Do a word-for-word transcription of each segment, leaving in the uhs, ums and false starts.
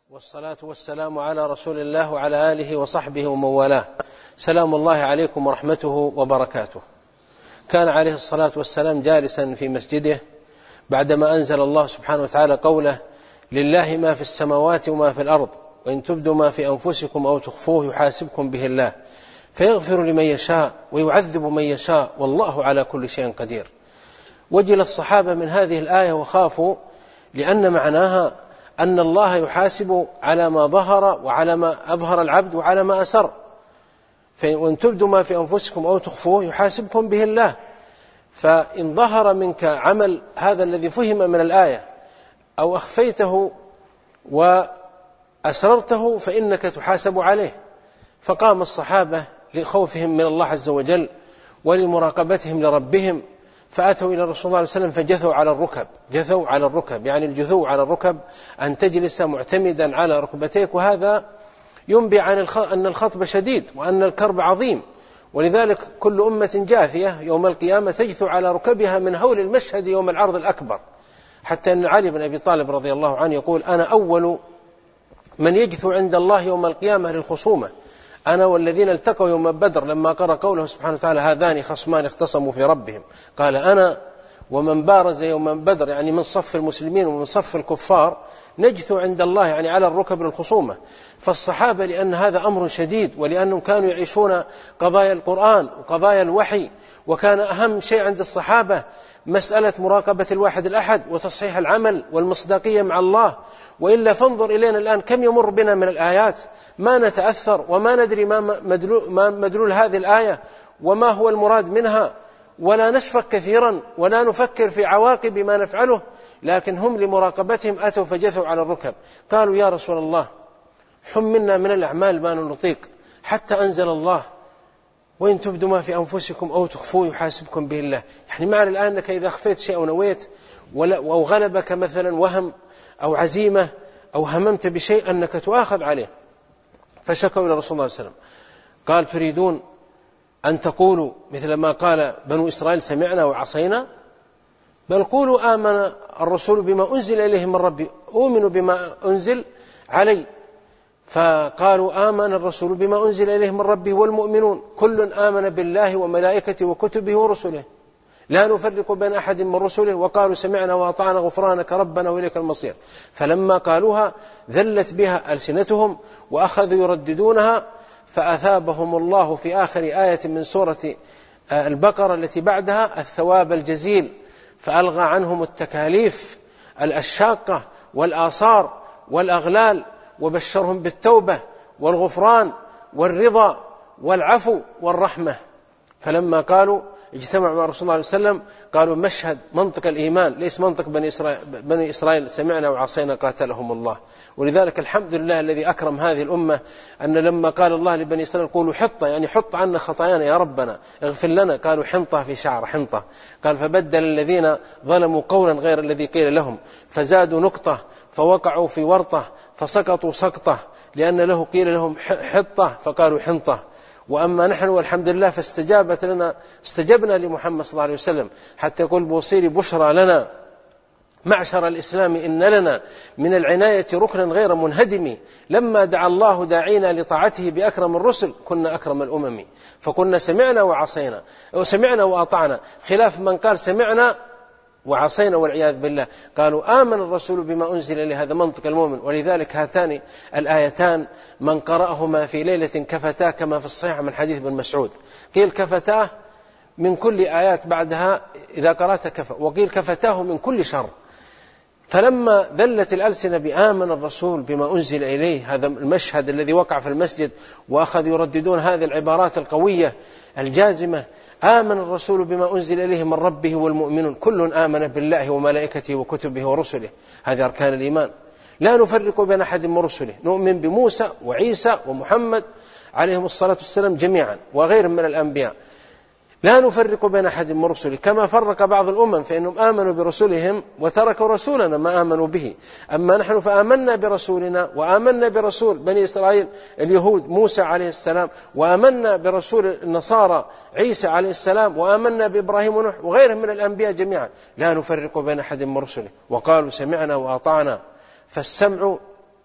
والصلاة والسلام على رسول الله وعلى آله وصحبه ومن والاه. سلام الله عليكم ورحمته وبركاته. كان عليه الصلاة والسلام جالسا في مسجده بعدما أنزل الله سبحانه وتعالى قوله: لله ما في السماوات وما في الأرض وإن تبدوا ما في أنفسكم أو تخفوه يحاسبكم به الله فيغفر لمن يشاء ويعذب من يشاء والله على كل شيء قدير. وجل الصحابة من هذه الآية وخافوا، لأن معناها أن الله يحاسب على ما ظهر وعلى ما أظهر العبد وعلى ما أسر، وإن تبدوا ما في أنفسكم أو تخفوه يحاسبكم به الله. فإن ظهر منك عمل هذا الذي فهم من الآية أو أخفيته وأسررته فإنك تحاسب عليه. فقام الصحابة لخوفهم من الله عز وجل ولمراقبتهم لربهم فأتوا إلى رسول الله صلى الله عليه وسلم فجثوا على الركب. جثوا على الركب يعني الجثو على الركب أن تجلس معتمدا على ركبتيك، وهذا ينبئ عن أن الخطب شديد وأن الكرب عظيم، ولذلك كل أمة جاثية يوم القيامة تجثو على ركبها من هول المشهد يوم العرض الأكبر. حتى أن علي بن أبي طالب رضي الله عنه يقول: أنا أول من يجثو عند الله يوم القيامة للخصومة، أنا والذين التقوا يوم بدر لما قرأ قوله سبحانه وتعالى: هذان خصمان اختصموا في ربهم، قال: أنا ومن بارز يوم بدر يعني من صف المسلمين ومن صف الكفار نجثو عند الله يعني على الركب للخصومة. فالصحابة لأن هذا أمر شديد، ولأنهم كانوا يعيشون قضايا القرآن وقضايا الوحي، وكان أهم شيء عند الصحابة مسألة مراقبة الواحد الأحد وتصحيح العمل والمصداقية مع الله. وإلا فانظر إلينا الآن كم يمر بنا من الآيات ما نتأثر وما ندري ما مدلول, ما مدلول هذه الآية وما هو المراد منها، ولا نشفق كثيرا ولا نفكر في عواقب ما نفعله. لكن هم لمراقبتهم أتوا فجثوا على الركب. قالوا: يا رسول الله، حملنا من الأعمال ما نطيق، حتى أنزل الله: وإن تبدوا ما في أنفسكم أو تخفوه يحاسبكم به الله. يعني معنى الآن أنك إذا أخفيت شيء أو نويت أو غلبك مثلا وهم أو عزيمة أو هممت بشيء أنك تؤاخذ عليه. فشكوا إلى رسول الله صلى الله عليه وسلم قال: تريدون أن تقولوا مثل ما قال بنو إسرائيل سمعنا وعصينا؟ بل قولوا آمن الرسول بما أنزل إليه من ربي، أؤمن بما أنزل علي. فقالوا: آمن الرسول بما أنزل إليه من ربه والمؤمنون كل آمن بالله وملائكته وكتبه ورسله لا نفرق بين أحد من رسله وقالوا سمعنا وأطعنا غفرانك ربنا وإليك المصير. فلما قالوها ذلت بها ألسنتهم وأخذوا يرددونها، فأثابهم الله في آخر آية من سورة البقرة التي بعدها الثواب الجزيل، فألغى عنهم التكاليف الشاقة والآثار والأغلال، وبشرهم بالتوبة والغفران والرضا والعفو والرحمة. فلما قالوا اجتمعوا مع رسول الله صلى الله عليه وسلم قالوا: مشهد منطق الإيمان ليس منطق بني إسرائيل, بني إسرائيل سمعنا وعصينا قاتلهم الله. ولذلك الحمد لله الذي أكرم هذه الأمة أن لما قال الله لبني إسرائيل: قولوا حطة يعني حط عنا خطايانا يا ربنا اغفر لنا، قالوا: حنطة في شعر حنطة. قال: فبدل الذين ظلموا قولا غير الذي قيل لهم فزادوا نقطة فوقعوا في ورطة فسقطوا سقطة، لأن له قيل لهم حطة فقالوا حنطة. وأما نحن والحمد لله فاستجابت لنا استجبنا لمحمد صلى الله عليه وسلم، حتى يقول بوصيري: بشرى لنا معشر الإسلام إن لنا من العناية ركنا غير منهدم، لما دعا الله داعينا لطاعته بأكرم الرسل كنا أكرم الأمم. فكنا سمعنا وعصينا وسمعنا وأطعنا، خلاف من قال سمعنا وعصينا والعياذ بالله. قالوا: آمن الرسول بما أنزل إليه، هذا منطق المؤمن. ولذلك هاتان الآيتان من قرأهما في ليلة كفتاه، كما في الصحيح من حديث بن مسعود. قيل كفتاه من كل آيات بعدها إذا قرأت كفى، وقيل كفتاه من كل شر. فلما ذلت الألسنة بآمن الرسول بما أنزل إليه، هذا المشهد الذي وقع في المسجد، وأخذوا يرددون هذه العبارات القوية الجازمة: آمن الرسول بما أنزل إليه من ربه والمؤمنون كل آمن بالله وملائكته وكتبه ورسله. هذه أركان الإيمان، لا نفرق بين أحد من رسله، نؤمن بموسى وعيسى ومحمد عليهم الصلاة والسلام جميعا وغيرهم من الأنبياء، لا نفرق بين أحد من رسله، كما فرق بعض الأمم فإنهم آمنوا برسولهم وتركوا رسولنا ما آمنوا به. أما نحن فآمنا برسولنا وآمنا برسول بني إسرائيل اليهود موسى عليه السلام، وآمنا برسول النصارى عيسى عليه السلام، وآمنا بإبراهيم ونوح وغيرهم من الأنبياء جميعا، لا نفرق بين أحد من رسله. وقالوا سمعنا وأطعنا. فالسمع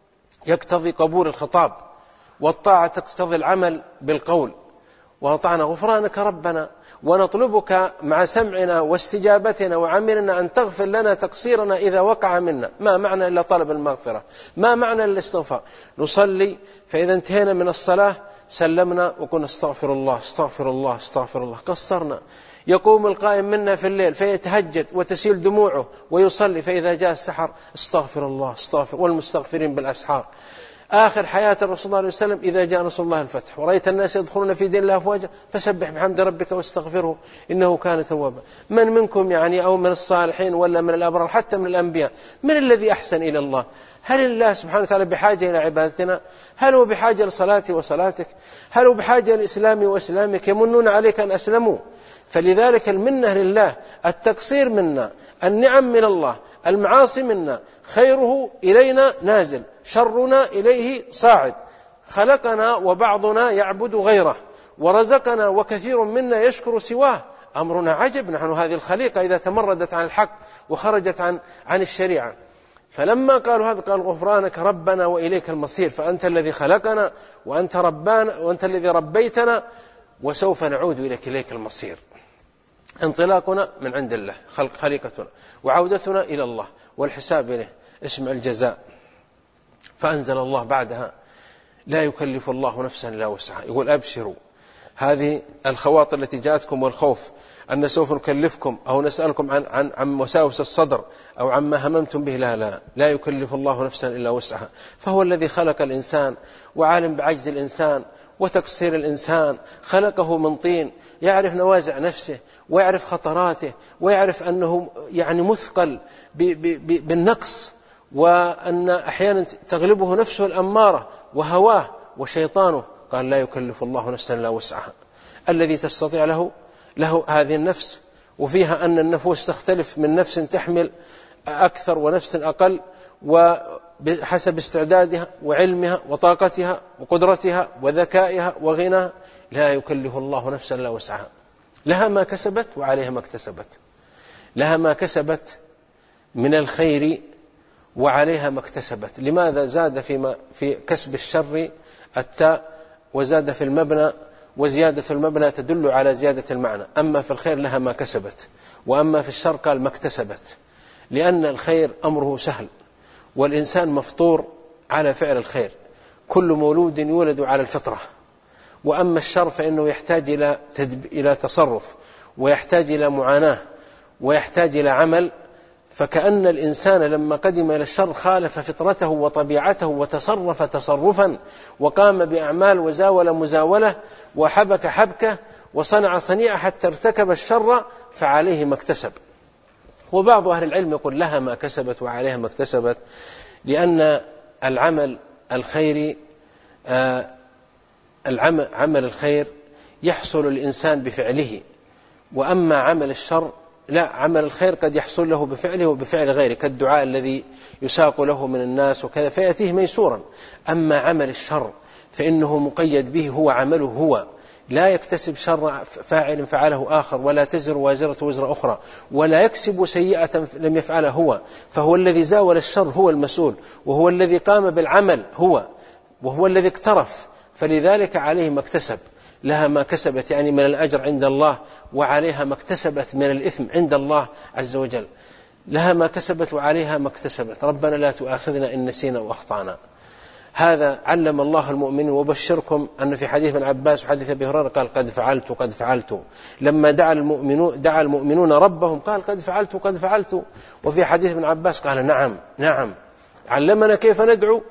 يقتضي قبول الخطاب، والطاعة تقتضي العمل بالقول. وأطعنا غفرانك ربنا، ونطلبك مع سمعنا واستجابتنا وعملنا أن تغفر لنا تقصيرنا إذا وقع منا. ما معنى إلا طلب المغفرة؟ ما معنى الاستغفار؟ نصلي فإذا انتهينا من الصلاة سلمنا وقلنا استغفر الله استغفر الله استغفر الله، قصرنا. يقوم القائم منا في الليل فيتهجد وتسيل دموعه ويصلي، فإذا جاء السحر استغفر الله استغفر، والمستغفرين بالأسحار. آخر حياة الرسول صلى الله عليه وسلم إذا جاء نصر الله الفتح ورأيت الناس يدخلون في دين الله أفواجا فسبح بحمد ربك واستغفره إنه كان توابا. من منكم يعني أو من الصالحين ولا من الأبرار حتى من الأنبياء من الذي أحسن إلى الله؟ هل الله سبحانه وتعالى بحاجة إلى عبادتنا؟ هل هو بحاجة لصلاتي وصلاتك؟ هل هو بحاجة لإسلامي وإسلامك؟ يمنون عليك أن أسلموا. فلذلك المنة لله، التقصير منا، النعم من الله، المعاصي منا، خيره إلينا نازل، شرنا إليه صاعد. خلقنا وبعضنا يعبد غيره، ورزقنا وكثير منا يشكر سواه. أمرنا عجب، نحن هذه الخليقة إذا تمردت عن الحق وخرجت عن, عن الشريعة. فلما قالوا هذا قال غفرانك ربنا وإليك المصير، فأنت الذي خلقنا وأنت ربنا وأنت الذي ربيتنا وسوف نعود إليك إليك المصير. انطلاقنا من عند الله خلق خليقتنا، وعودتنا إلى الله والحساب إليه. اسمع الجزاء. فأنزل الله بعدها لا يكلف الله نفسا إلا وسعها، يقول أبشروا. هذه الخواطر التي جاءتكم والخوف أن سوف نكلفكم أو نسألكم عن, عن, عن وساوس الصدر أو عما هممتم به، لا لا لا يكلف الله نفسا إلا وسعها. فهو الذي خلق الإنسان وعالم بعجز الإنسان وتقصير الإنسان، خلقه من طين، يعرف نوازع نفسه ويعرف خطراته ويعرف أنه يعني مثقل بالنقص، وأن أحيانا تغلبه نفسه الأمارة وهواه وشيطانه. قال لا يكلف الله نفسا إلا وسعها. الذي تستطيع له له هذه النفس، وفيها أن النفوس تختلف من نفس تحمل أكثر ونفس أقل، وحسب استعدادها وعلمها وطاقتها وقدرتها وذكائها وغناها. لا يكلف الله نفسا إلا وسعها، لها ما كسبت وعليها ما اكتسبت. لها ما كسبت من الخير وعليها ما اكتسبت. لماذا زاد فيما في كسب الشر التاء وزاد في المبنى، وزيادة المبنى تدل على زيادة المعنى. أما في الخير لها ما كسبت، وأما في الشر قال ما اكتسبت، لأن الخير أمره سهل، والإنسان مفطور على فعل الخير، كل مولود يولد على الفطرة. وأما الشر فإنه يحتاج إلى تدب... إلى تصرف، ويحتاج إلى معاناة، ويحتاج إلى عمل. فكأن الإنسان لما قدم إلى الشر خالف فطرته وطبيعته وتصرف تصرفا، وقام بأعمال وزاول مزاولة وحبك حبكة وصنع صنيعة حتى ارتكب الشر، فعليه ما اكتسب. وبعض أهل العلم يقول لها ما كسبت وعليها ما اكتسبت، لأن العمل الخيري آه العمل عمل الخير يحصل الإنسان بفعله، وأما عمل الشر لا، عمل الخير قد يحصل له بفعله وبفعل غيره، كالدعاء الذي يساق له من الناس وكذا فيأتيه ميسورا. أما عمل الشر فإنه مقيد به، هو عمله هو، لا يكتسب شر فاعل فعله آخر، ولا تزر وازرة وزر أخرى، ولا يكسب سيئة لم يفعلها هو. فهو الذي زاول الشر هو المسؤول، وهو الذي قام بالعمل هو، وهو الذي اقترف. فلذلك عليه ما اكتسب. لها ما كسبت يعني من الأجر عند الله، وعليها ما اكتسبت من الإثم عند الله عز وجل. لها ما كسبت وعليها ما اكتسبت. ربنا لا تؤاخذنا إن نسينا وأخطأنا. هذا علم الله المؤمنين. وبشركم أن في حديث ابن عباس وحديث أبي هريرة قال قد فعلت قد فعلت. لما دعا المؤمنون, دعا المؤمنون ربهم قال قد فعلت قد فعلت. وفي حديث ابن عباس قال نعم نعم. علمنا كيف ندعو،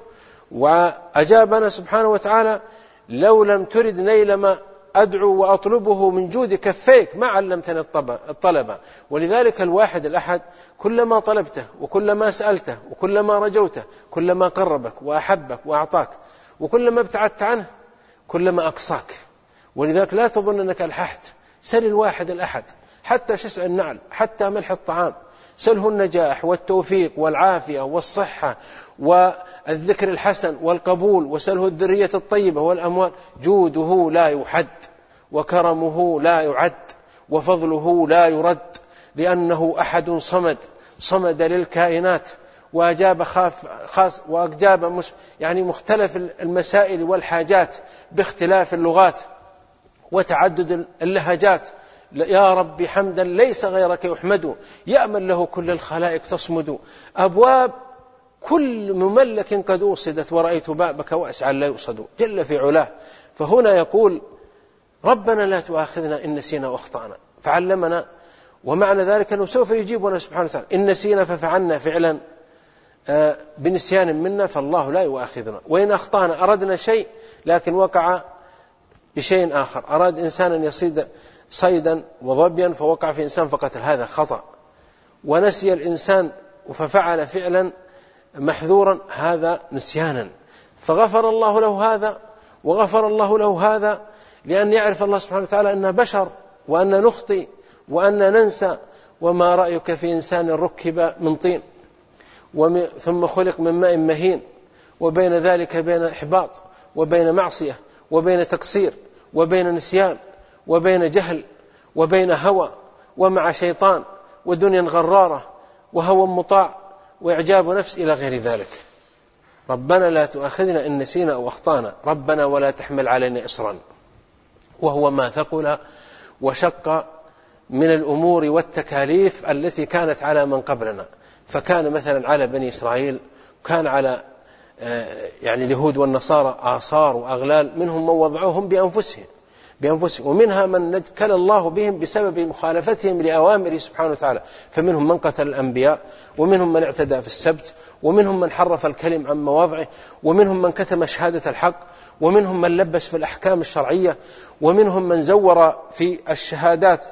وأجابنا سبحانه وتعالى لو لم ترد نيل ما أدعو وأطلبه من جود كفيك ما علمتني الطلبة. ولذلك الواحد الأحد كلما طلبته وكلما سألته وكلما رجوته كلما قربك وأحبك وأعطاك، وكلما ابتعدت عنه كلما أقصاك. ولذلك لا تظن أنك ألححت. سل الواحد الأحد حتى شسع النعل، حتى ملح الطعام، سله النجاح والتوفيق والعافية والصحة والذكر الحسن والقبول، وسله الذرية الطيبة والأموال. جوده لا يحد، وكرمه لا يعد، وفضله لا يرد، لأنه أحد صمد، صمد للكائنات وأجاب خاص وأجاب مش يعني مختلف المسائل والحاجات باختلاف اللغات وتعدد اللهجات. يا رب حمدا ليس غيرك يحمد، يأمن له كل الخلائق تصمد. أبواب كل مملك قد أوصدت، ورأيت بابك واسعا لا يؤصد جل في علاه. فهنا يقول ربنا لا تؤاخذنا إن نسينا وأخطأنا، فعلمنا، ومعنى ذلك أنه سوف يجيبنا سبحانه وتعالى. إن نسينا ففعلنا فعلا بنسيان منا فالله لا يؤاخذنا، وإن أخطأنا أردنا شيء لكن وقع بشيء آخر، أراد إنسان أن يصيد صيدا وظبيا فوقع في إنسان فقتل، هذا خطأ. ونسي الإنسان ففعل فعلا محذورا، هذا نسيانا، فغفر الله له هذا وغفر الله له هذا، لأن يعرف الله سبحانه وتعالى أننا بشر وأن نخطئ وأن ننسى. وما رأيك في إنسان ركب من طين ثم خلق من ماء مهين، وبين ذلك بين إحباط وبين معصية وبين تقصير وبين نسيان وبين جهل وبين هوى ومع شيطان ودنيا غرارة وهوى مطاع وإعجاب نفس إلى غير ذلك. ربنا لا تؤاخذنا إن نسينا أو أخطأنا، ربنا ولا تحمل علينا إصرا، وهو ما ثقل وشق من الأمور والتكاليف التي كانت على من قبلنا. فكان مثلا على بني إسرائيل، كان على يعني اليهود والنصارى آثار وأغلال، منهم من وضعوهم بأنفسهم بأنفسهم ومنها من نجكل الله بهم بسبب مخالفتهم لأوامره سبحانه وتعالى. فمنهم من قتل الأنبياء، ومنهم من اعتدى في السبت، ومنهم من حرف الكلم عن مواضعه، ومنهم من كتم شهادة الحق، ومنهم من لبس في الأحكام الشرعية، ومنهم من زور في الشهادات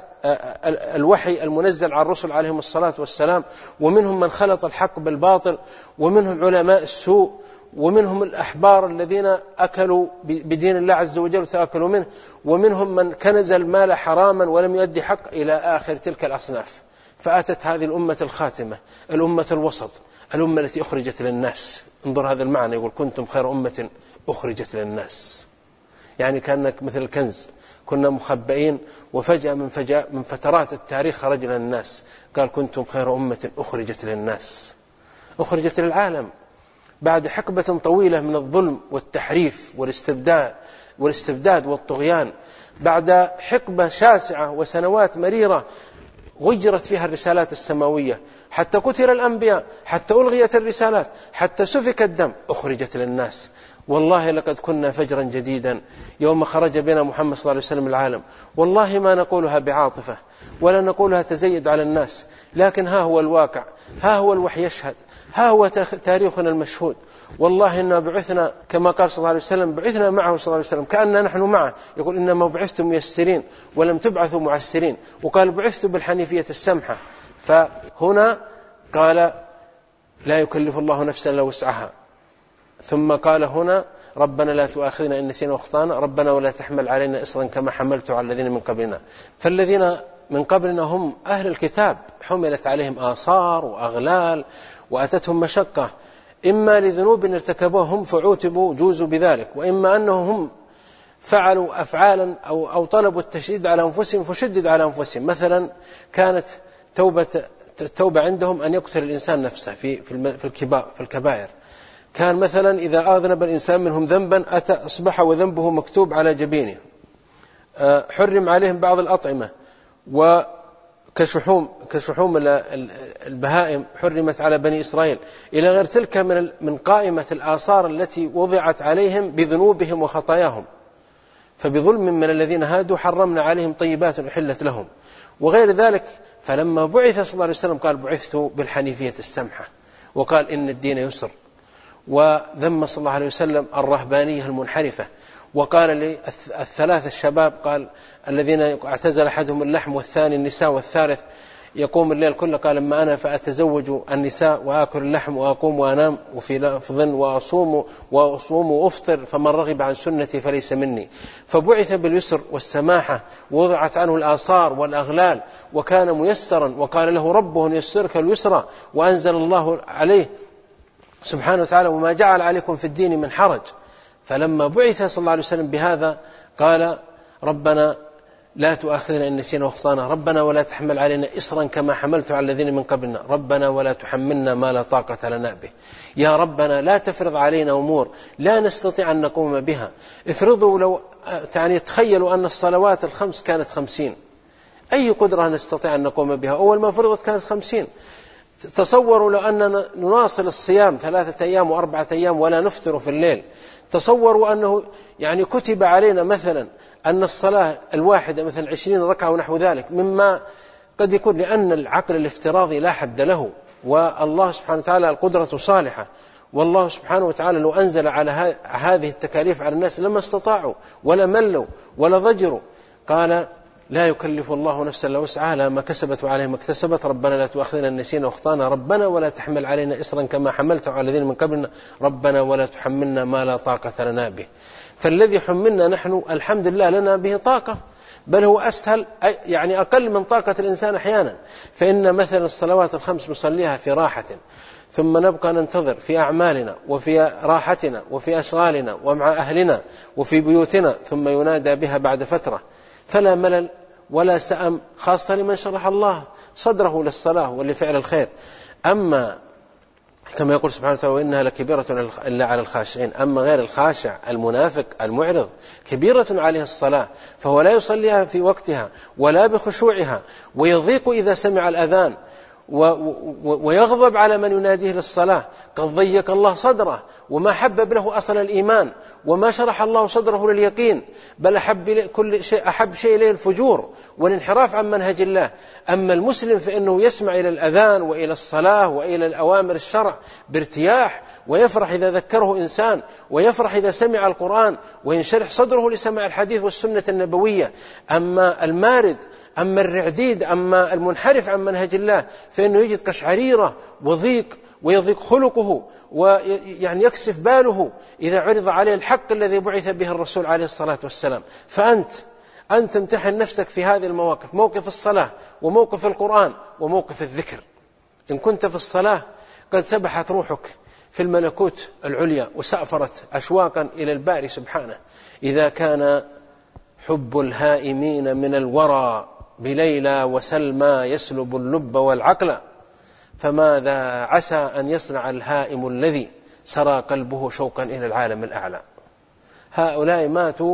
الوحي المنزل على الرسل عليهم الصلاة والسلام، ومنهم من خلط الحق بالباطل، ومنهم علماء السوء، ومنهم الأحبار الذين أكلوا بدين الله عز وجل وتأكلوا منه، ومنهم من كنز المال حراما ولم يؤدي حق، إلى آخر تلك الأصناف. فأتت هذه الأمة الخاتمة، الأمة الوسط، الأمة التي أخرجت للناس. انظر هذا المعنى، يقول كنتم خير أمة أخرجت للناس، يعني كأنك مثل الكنز، كنا مخبئين وفجأة من, فجأة من فترات التاريخ خرجنا للناس. قال كنتم خير أمة أخرجت للناس، أخرجت للعالم بعد حقبة طويلة من الظلم والتحريف والاستبداد والاستبداد والطغيان، بعد حقبة شاسعة وسنوات مريرة غيرت فيها الرسالات السماوية، حتى قتل الأنبياء، حتى ألغيت الرسالات، حتى سفك الدم، أخرجت للناس. والله لقد كنا فجرا جديدا يوم خرج بنا محمد صلى الله عليه وسلم العالم. والله ما نقولها بعاطفة ولا نقولها تزيد على الناس، لكن ها هو الواقع، ها هو الوحي يشهد، ها هو تاريخنا المشهود. والله إنا بعثنا كما قال صلى الله عليه وسلم، بعثنا معه صلى الله عليه وسلم كأننا نحن معه. يقول إنما بعثتم ميسرين ولم تبعثوا معسرين، وقال بعثت بالحنيفية السمحة. فهنا قال لا يكلف الله نفسا إلا وسعها، ثم قال هنا ربنا لا تؤاخذنا إن نسينا وأخطأنا، ربنا ولا تحمل علينا إصرا كما حملته على الذين من قبلنا. فالذين من قبلنا هم أهل الكتاب، حملت عليهم آثار وأغلال وأتتهم مشقة، إما لذنوب ارتكبوهم فعوتبوا جوزوا بذلك، وإما أنهم هم فعلوا أفعالا أو, أو طلبوا التشديد على أنفسهم فشدد على أنفسهم. مثلا كانت توبة التوبة عندهم أن يقتل الإنسان نفسه في في الكبائر. كان مثلا إذا أذنب الإنسان منهم ذنبا أتى أصبح وذنبه مكتوب على جبينه. حرم عليهم بعض الأطعمة، وكشحوم كشحوم البهائم حرمت على بني إسرائيل، إلى غير تلك من من قائمة الآثار التي وضعت عليهم بذنوبهم وخطاياهم. فبظلم من الذين هادوا حرمنا عليهم طيبات أحلت لهم وغير ذلك. فلما بعث صلى الله عليه وسلم قال بعثت بالحنيفية السمحة، وقال إن الدين يسر، وذم صلى الله عليه وسلم الرهبانية المنحرفة، وقال للثلاث الشباب قال الذين اعتزل أحدهم اللحم والثاني النساء والثالث يقوم الليل كله، قال أما أنا فأتزوج النساء وآكل اللحم وأقوم وأنام وفي لفظ وأصوم وأصوم وأفطر، فمن رغب عن سنتي فليس مني. فبعث باليسر والسماحة، ووضعت عنه الآثار والأغلال، وكان ميسرا، وقال له ربه يسرك اليسرى، وأنزل الله عليه سبحانه وتعالى وما جعل عليكم في الدين من حرج. فلما بعث صلى الله عليه وسلم بهذا قال ربنا لا تؤاخذنا إن نسينا واخطأنا، ربنا ولا تحمل علينا إصرا كما حملته على الذين من قبلنا، ربنا ولا تحملنا ما لا طاقة لنا به. يا ربنا لا تفرض علينا أمور لا نستطيع أن نقوم بها. افرضوا لو يعني تخيلوا أن الصلوات الخمس كانت خمسين، أي قدرة نستطيع أن نقوم بها؟ أول ما فرضت كانت خمسين. تصوروا لو أننا نواصل الصيام ثلاثة أيام وأربعة أيام ولا نفطر في الليل. تصوروا أنه يعني كتب علينا مثلا أن الصلاة الواحدة مثلا عشرين ركعة ونحو ذلك، مما قد يكون لأن العقل الافتراضي لا حد له، والله سبحانه وتعالى القدرة صالحة، والله سبحانه وتعالى لو أنزل على هذه التكاليف على الناس لما استطاعوا ولا ملوا ولا ضجروا. قال لا يكلف الله نفسا إلا وسعها لها ما كسبت وعليها ما اكتسبت، ربنا لا تؤاخذنا إن نسينا واخطأنا، ربنا ولا تحمل علينا إصرا كما حملته على الذين من قبلنا، ربنا ولا تحملنا ما لا طاقة لنا به. فالذي حملنا نحن الحمد لله لنا به طاقة، بل هو أسهل يعني أقل من طاقة الإنسان أحيانا. فإن مثلا الصلوات الخمس نصليها في راحة، ثم نبقى ننتظر في أعمالنا وفي راحتنا وفي أشغالنا ومع أهلنا وفي بيوتنا، ثم ينادى بها بعد فترة، فلا ملل ولا سأم، خاصة لمن شرح الله صدره للصلاة ولفعل الخير. أما كما يقول سبحانه وتعالى وإنها لكبيرة إلا على الخاشعين، أما غير الخاشع المنافق المعرض كبيرة عليه الصلاة، فهو لا يصليها في وقتها ولا بخشوعها، ويضيق إذا سمع الأذان، ويغضب على من يناديه للصلاة. قد ضيق الله صدره وما حبب له أصل الإيمان، وما شرح الله صدره لليقين، بل أحب كل شيء أحب شيء إليه الفجور والانحراف عن منهج الله. أما المسلم فإنه يسمع إلى الأذان وإلى الصلاة وإلى الأوامر الشرع بارتياح، ويفرح إذا ذكره إنسان، ويفرح إذا سمع القرآن، وينشرح صدره لسماع الحديث والسنة النبوية. أما المارد، أما الرعديد، أما المنحرف عن منهج الله، فإنه يجد قشعريرة وضيق، ويضيق خلقه، ويعني يكسف باله إذا عرض عليه الحق الذي بعث به الرسول عليه الصلاة والسلام. فأنت أن تمتحن نفسك في هذه المواقف، موقف الصلاة وموقف القرآن وموقف الذكر. إن كنت في الصلاة قد سبحت روحك في الملكوت العليا وسأفرت أشواقا إلى الباري سبحانه. إذا كان حب الهائمين من الورى بليلى وسلمى يسلب اللب والعقل، فماذا عسى أن يصنع الهائم الذي سرى قلبه شوقا إلى العالم الأعلى. هؤلاء ماتوا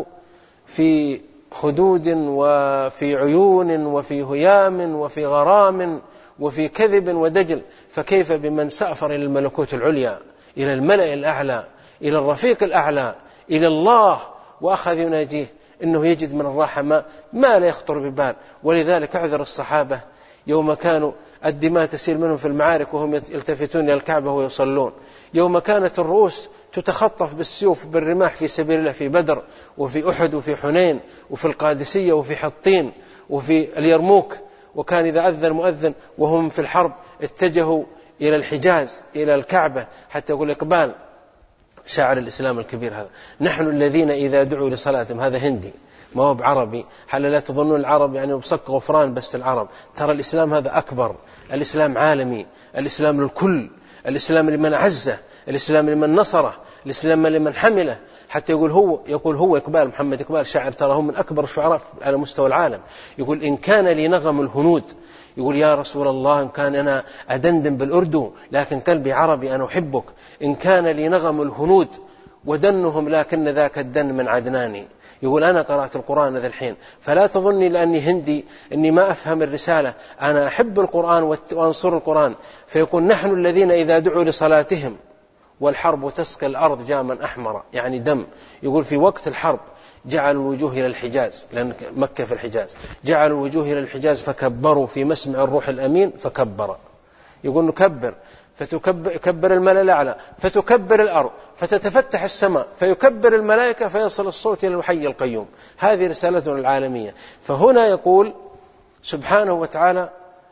في خدود وفي عيون وفي هيام وفي غرام وفي كذب ودجل، فكيف بمن سافر إلى الملكوت العليا، إلى الملأ الأعلى، إلى الرفيق الأعلى، إلى الله، وأخذ يناجيه، إنه يجد من الراحة ما, ما لا يخطر ببال. ولذلك اعذر الصحابة يوم كانوا الدماء تسيل منهم في المعارك وهم يلتفتون إلى الكعبة ويصلون، يوم كانت الرؤوس تتخطف بالسيوف بالرماح في سبيل الله، في بدر وفي أحد وفي حنين وفي القادسية وفي حطين وفي اليرموك. وكان إذا أذن المؤذن وهم في الحرب اتجهوا إلى الحجاز إلى الكعبة حتى يقول إقبال شاعر الإسلام الكبير هذا: نحن الذين إذا دعوا لصلاتهم، هذا هندي ما هو بعربي، حل لا تظنون العرب يعني بصك غفران بس العرب، ترى الإسلام هذا أكبر، الإسلام عالمي، الإسلام للكل، الإسلام لمن عزه، الإسلام لمن نصره، الإسلام لمن حمله. حتى يقول هو يقول هو إقبال محمد إقبال شاعر ترى هم من أكبر الشعراء على مستوى العالم، يقول إن كان لي نغم الهنود، يقول يا رسول الله إن كان أنا أدندن بالأردو لكن قلبي عربي أنا أحبك، إن كان لي نغم الهنود ودنهم لكن ذاك الدن من عدناني. يقول أنا قرأت القرآن ذا الحين، فلا تظني لأني هندي أني ما أفهم الرسالة، أنا أحب القرآن وأنصر القرآن. فيقول نحن الذين إذا دعوا لصلاتهم والحرب تسقي الأرض جاما أحمر، يعني دم. يقول في وقت الحرب جعلوا الوجوه إلى الحجاز، لأن مكة في الحجاز، جعلوا الوجوه إلى الحجاز فكبروا في مسمع الروح الأمين فكبر. يقول نكبر فتكبر الملأ الأعلى، فتكبر الأرض، فتتفتح السماء، فيكبر الملائكة، فيصل الصوت إلى الحي القيوم. هذه رسالتنا العالمية. فهنا يقول سبحانه وتعالى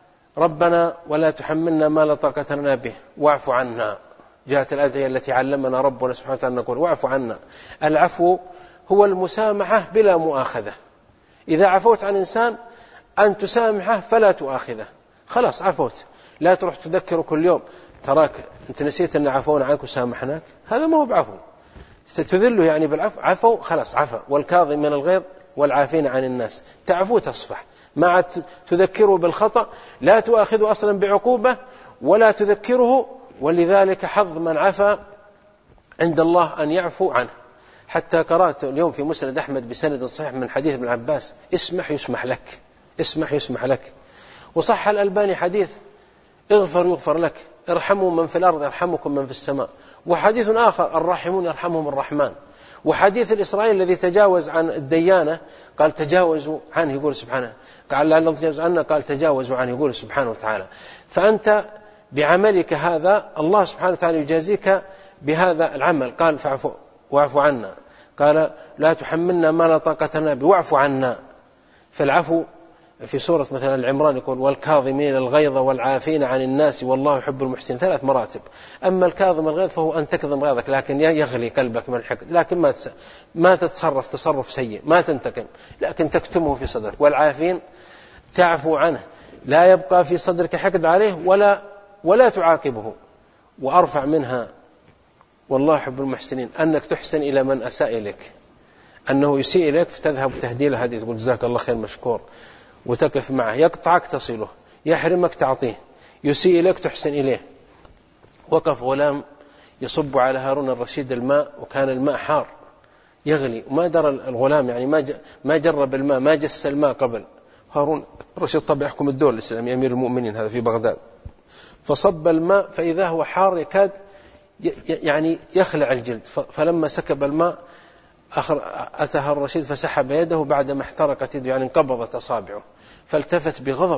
ربنا ولا تحملنا ما لا طاقة لنا به واعف عنا. جاءت الأدعية التي علمنا ربنا سبحانه وتعالى نقول واعف عنا. العفو هو المسامحة بلا مؤاخذة. إذا عفوت عن إنسان أن تسامحه فلا تؤاخذه، خلاص عفوت، لا تروح تذكره كل يوم تراك أنت نسيت أن عفونا عنك وسامحناك، هذا ما هو بعفو، تذله يعني بالعفو، عفو خلاص عفا. والكاظم من الغيظ والعافين عن الناس، تعفو تصفح، ما تذكره بالخطأ، لا تؤاخذه أصلا بعقوبة ولا تذكره، ولذلك حظ من عفا عند الله أن يعفو عنه. حتى قرأت اليوم في مسند أحمد بسند صحيح من حديث ابن عباس: اسمح يسمح لك، اسمح يسمح لك. وصح الألباني حديث: اغفر يغفر لك، ارحموا من في الأرض يرحمكم من في السماء. وحديث آخر: الراحمون يرحمهم الرحمن. وحديث الإسرائيل الذي تجاوز عن الديانة قال تجاوزوا عنه، يقول سبحانه، قال لا تجاوز عنه، قال تجاوزوا عنه، يقول سبحانه وتعالى. فأنت بعملك هذا الله سبحانه وتعالى يجازيك بهذا العمل. قال فاعفوا واعفوا عنا، قال لا تحملنا ما لا طاقة لنا به واعف عنا. فالعفو في سورة مثلا العمران يقول: والكاظمين الغيظ والعافين عن الناس والله يحب المحسنين، ثلاث مراتب. أما الكاظم الغيظ فهو أن تكظم غيظك لكن يغلي قلبك من الحقد، لكن ما ما تتصرف تصرف سيء، ما تنتقم لكن تكتمه في صدرك. والعافين تعفو عنه، لا يبقى في صدرك حقد عليه ولا ولا تعاقبه. وأرفع منها والله يحب المحسنين أنك تحسن إلى من أساء إليك، أنه يسيء إليك فتذهب تهديله هذه، تقول جزاك الله خير مشكور، وتقف معه. يقطعك تصله، يحرمك تعطيه، يسيء إليك تحسن إليه. وقف غلام يصب على هارون الرشيد الماء، وكان الماء حار يغلي، وما درى الغلام يعني ما ما جرب الماء، ما جس الماء قبل. هارون الرشيد طبعا يحكم الدولة الإسلامية، أمير المؤمنين هذا في بغداد، فصب الماء فإذا هو حار يكاد يعني يخلع الجلد. فلما سكب الماء أتى هارون الرشيد فسحب يده بعدما احترقت يده، يعني انقبضت أصابعه، فالتفت بغضب.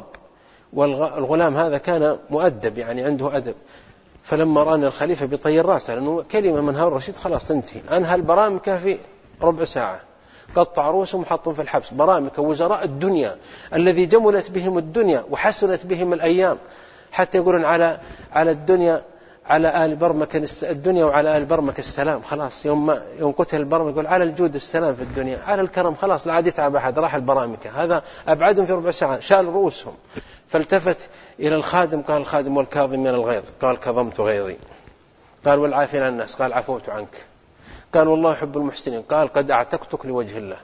والغلام هذا كان مؤدب، يعني عنده أدب. فلما رأى الخليفة بيطير راسه، لأنه كلمة من هارون الرشيد خلاص تنتهي. أنهى البرامكة في ربع ساعة، قطع رؤوسهم وحطهم في الحبس. برامكة وزراء الدنيا الذي جملت بهم الدنيا وحسنت بهم الأيام، حتى يقولون على على الدنيا على آل برمك الدنيا وعلى آل برمك السلام. خلاص يوم ما يوم قتل البرمك يقول على الجود السلام في الدنيا، على الكرم خلاص لا عاد يتعب أحد، راح البرامكة. هذا أبعدهم في ربع ساعة، شال رؤوسهم. فالتفت إلى الخادم قال الخادم: والكاظم من الغيظ، قال كظمت غيظي. قال والعافين عن الناس، قال عفوت عنك. قال والله يحب المحسنين، قال قد أعتقتك لوجه الله.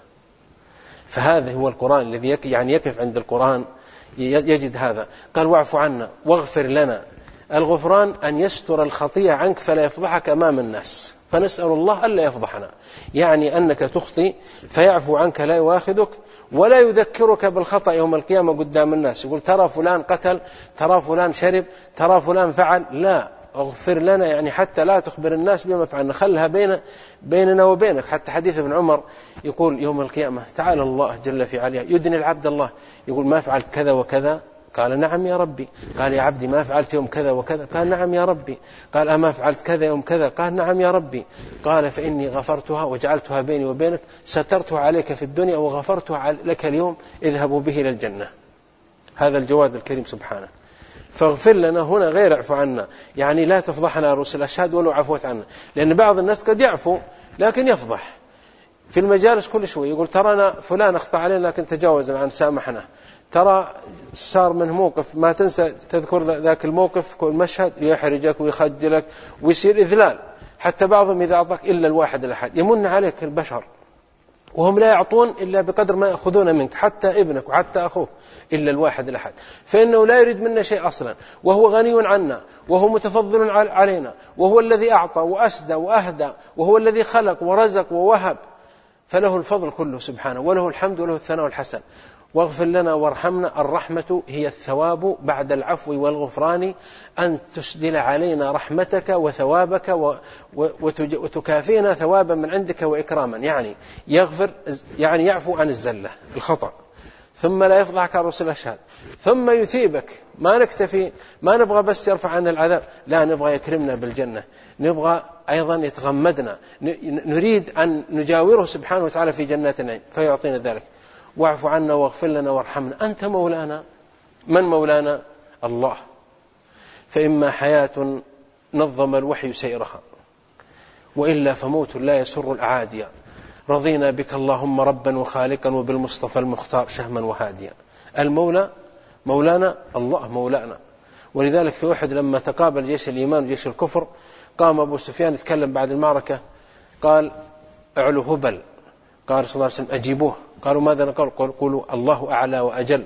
فهذا هو القرآن الذي يعني يقف عند القرآن يجد هذا. قال واعف عنا واغفر لنا. الغفران أن يستر الخطيئة عنك فلا يفضحك أمام الناس، فنسأل الله ألا يفضحنا، يعني أنك تخطي فيعفو عنك لا يواخذك ولا يذكرك بالخطأ يوم القيامة قدام الناس، يقول ترى فلان قتل، ترى فلان شرب، ترى فلان فعل. لا، اغفر لنا يعني حتى لا تخبر الناس بما فعلنا، خلها بين بيننا وبينك. حتى حديث ابن عمر يقول يوم القيامة تعالى الله جل في علاه يدني العبد الله، يقول ما فعلت كذا وكذا؟ قال نعم يا ربي. قال يا عبدي ما فعلت يوم كذا وكذا؟ قال نعم يا ربي. قال أما فعلت كذا يوم كذا؟ قال نعم يا ربي. قال فإني غفرتها وجعلتها بيني وبينك، سترتها عليك في الدنيا وغفرتها لك اليوم، اذهبوا به إلى الجنة. هذا الجواد الكريم سبحانه. فاغفر لنا هنا غير اعفو عنا، يعني لا تفضحنا يا رسول الأشهاد ولو عفوت عنا، لأن بعض الناس قد يعفو لكن يفضح في المجالس كل شوي، يقول ترانا فلان أخطأ علينا لكن تجاوزنا عن سامحنا، ترى صار منه موقف ما تنسى تذكر ذاك الموقف كل مشهد، يحرجك ويخجلك ويصير إذلال. حتى بعضهم إذا أعطاك إلا الواحد الأحد يمن عليك البشر، وهم لا يعطون إلا بقدر ما يأخذون منك، حتى ابنك وحتى أخوك إلا الواحد الأحد، فإنه لا يريد منا شيء أصلا، وهو غني عنا، وهو متفضل علينا، وهو الذي أعطى وأسدى وأهدى، وهو الذي خلق ورزق ووهب، فله الفضل كله سبحانه، وله الحمد وله الثناء الحسن. واغفر لنا وارحمنا. الرحمة هي الثواب بعد العفو والغفران، أن تسدل علينا رحمتك وثوابك وتكافينا ثوابا من عندك وإكراما، يعني يغفر يعني يعفو عن الزلة الخطأ، ثم لا يفضحك عن رسل الأشهاد، ثم يثيبك. ما نكتفي، ما نبغى بس يرفع عنا العذاب، لا نبغى يكرمنا بالجنة، نبغى أيضا يتغمدنا، نريد أن نجاوره سبحانه وتعالى في جنات النعيم فيعطينا ذلك. واعف عنا واغفر لنا وارحمنا، أنت مولانا. من مولانا؟ الله. فإما حياة نظم الوحي سيرها، وإلا فموت لا يسر الأعادية. رضينا بك اللهم ربا وخالقا وبالمصطفى المختار شهما وهاديا. المولى مولانا الله مولانا. ولذلك في أحد لما تقابل جيش الإيمان وجيش الكفر، قام أبو سفيان يتكلم بعد المعركة، قال اعلو هبل. قال صلى الله عليه وسلم أجيبوه. قالوا ماذا نقول؟ قولوا الله أعلى وأجل.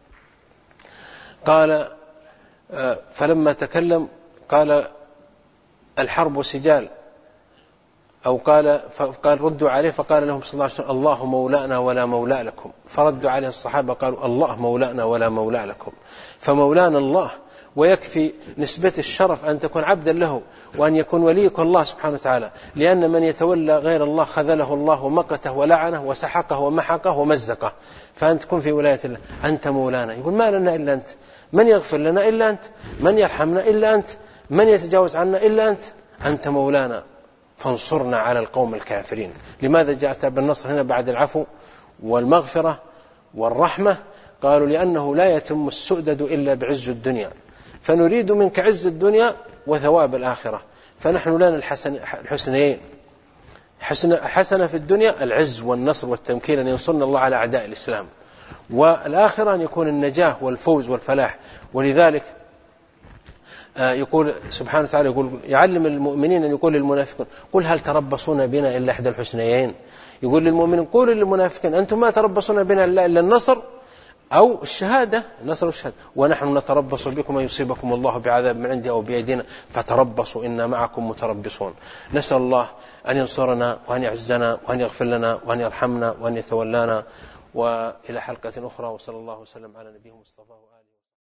قال فلما تكلم قال الحرب سجال، أو قال فقال ردوا عليه فقال لهم صلى الله عليه وسلم الله مولانا ولا مولى لكم، فردوا عليه الصحابة قالوا الله مولانا ولا مولى لكم. فمولانا الله، ويكفي نسبة الشرف أن تكون عبدا له وأن يكون وليك الله سبحانه وتعالى، لأن من يتولى غير الله خذله الله ومقته ولعنه وسحقه ومحقه ومزقه، فأنت تكون في ولاية الله. أنت مولانا، يقول ما لنا إلا أنت، من يغفر لنا إلا أنت، من يرحمنا إلا أنت، من يتجاوز عنا إلا أنت، أنت مولانا فانصرنا على القوم الكافرين. لماذا جاءت بالنصر هنا بعد العفو والمغفرة والرحمة؟ قالوا لأنه لا يتم السؤدد إلا بعز الدنيا، فنريد منك عز الدنيا وثواب الآخرة، فنحن لنا الحسن الحسنيين، حسنة في الدنيا العز والنصر والتمكين أن ينصرنا الله على أعداء الإسلام، والآخرة أن يكون النجاة والفوز والفلاح. ولذلك يقول سبحانه وتعالى يقول يعلم المؤمنين أن يقول للمنافقين قل هل تربصون بنا إلا إحدى الحسنيين. يقول للمؤمنين قولوا للمنافقين أنتم ما تربصون بنا إلا النصر أو الشهادة، النصر والشهادة، ونحن نتربص بكم أن يصيبكم الله بعذاب من عنده أو بأيدينا فتربصوا إنا معكم متربصون. نسأل الله أن ينصرنا وأن يعزنا وأن يغفر لنا وأن يرحمنا وأن يتولانا. وإلى حلقة أخرى، وصلى الله وسلم على نبيه المصطفى.